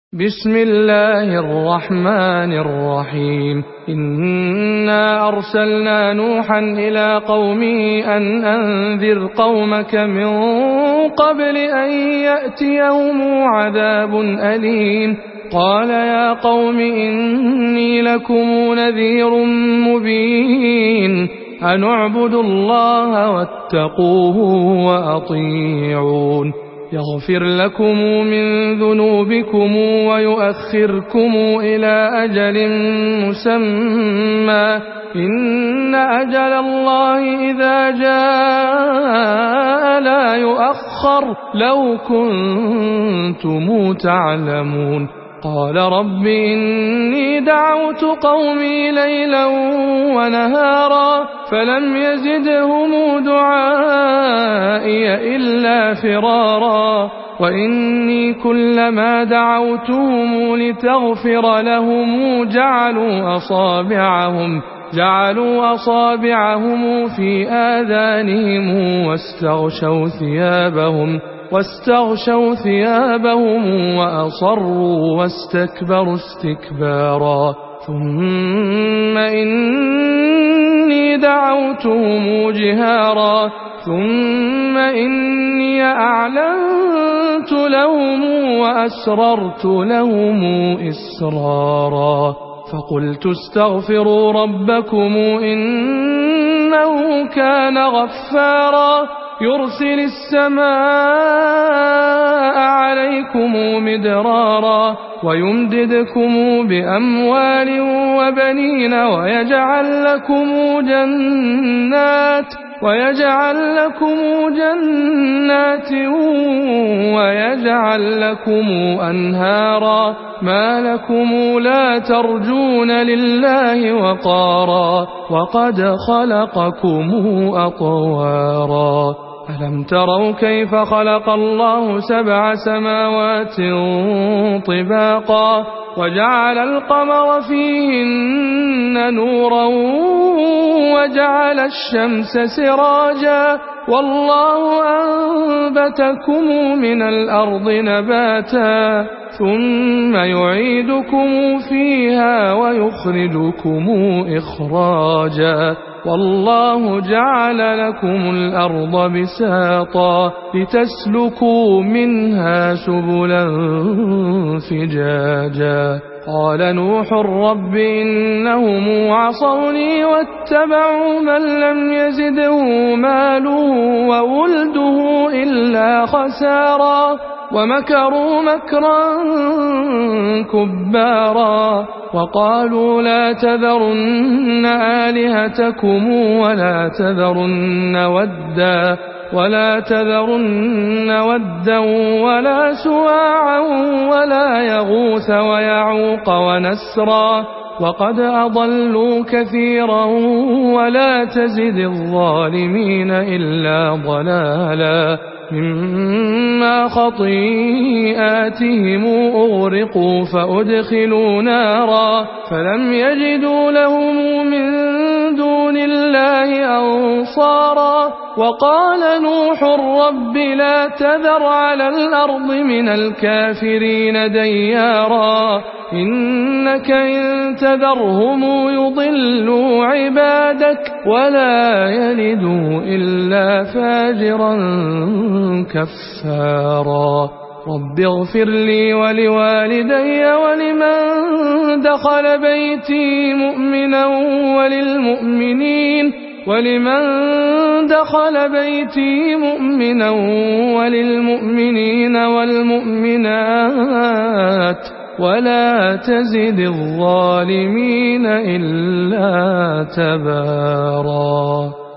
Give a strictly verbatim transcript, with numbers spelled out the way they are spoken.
بسم الله الرحمن الرحيم إنا أرسلنا نوحا إلى قومه أن أنذر قومك من قبل أن يأتيهم عذاب أليم قال يا قوم إني لكم نذير مبين أن اعبدوا الله واتقوه وأطيعون يغفر لكم من ذنوبكم ويؤخركم إلى أجل مسمى إن أجل الله إذا جاء لا يؤخر لو كنتم تعلمون قال رب إني دعوت قومي ليلا ونهارا فلم يزدهم دعائي إلا فرارا وإني كلما دعوتهم لتغفر لهم جعلوا أصابعهم جعلوا أصابعهم في آذانهم واستغشوا ثيابهم واستغشوا ثيابهم وأصروا واستكبروا استكبارا ثم إني دعوتهم جهارا ثم إني أعلنت لهم وأسررت لهم إسرارا فقلت استغفروا ربكم إنه كان غفارا يرسل السماء عليكم مدرارا ويمددكم بأموال وبنين ويجعل لكم جنات ويجعل لكم جنات ويجعل لكم أنهارا ما لكم لا ترجون لله وقارا وقد خلقكم أطوارا ألم تروا كيف خلق الله سبع سماوات طباقا وجعل القمر فيهن نورا وجعل الشمس سراجا والله أنبتكم من الأرض نباتا ثم يعيدكم فيها ويخرجكم إخراجا والله جعل لكم الأرض بساطا لتسلكوا منها سبلا فجاجا قال نوح رب إنهم عصوني واتبعوا من لم يزده ماله وولده إلا خسارا ومكروا مكرا كبارا وقالوا لا تذرن آلهتكم ولا تذرن ودا ولا تذرن ودا ولا سواعا ولا يغوث ويعوق ونسرا وقد أضلوا كثيرا ولا تزد الظالمين إلا ضلالا مما خطيئاتهم أغرقوا فأدخلوا نارا فلم يجدوا لهم من دون الله أنصارا وقال نوح رب لا تذر على الأرض من الكافرين ديارا إنك إن تذرهم يضلوا عبادك ولا يلدوا إلا فاجرا كفارا رب اغفر لي ولوالدي ولمن دخل بيتي مؤمنا وللمؤمنين ولمن دخل بيتي مؤمنا وللمؤمنين والمؤمنات ولا تزد الظالمين إلا تبارا.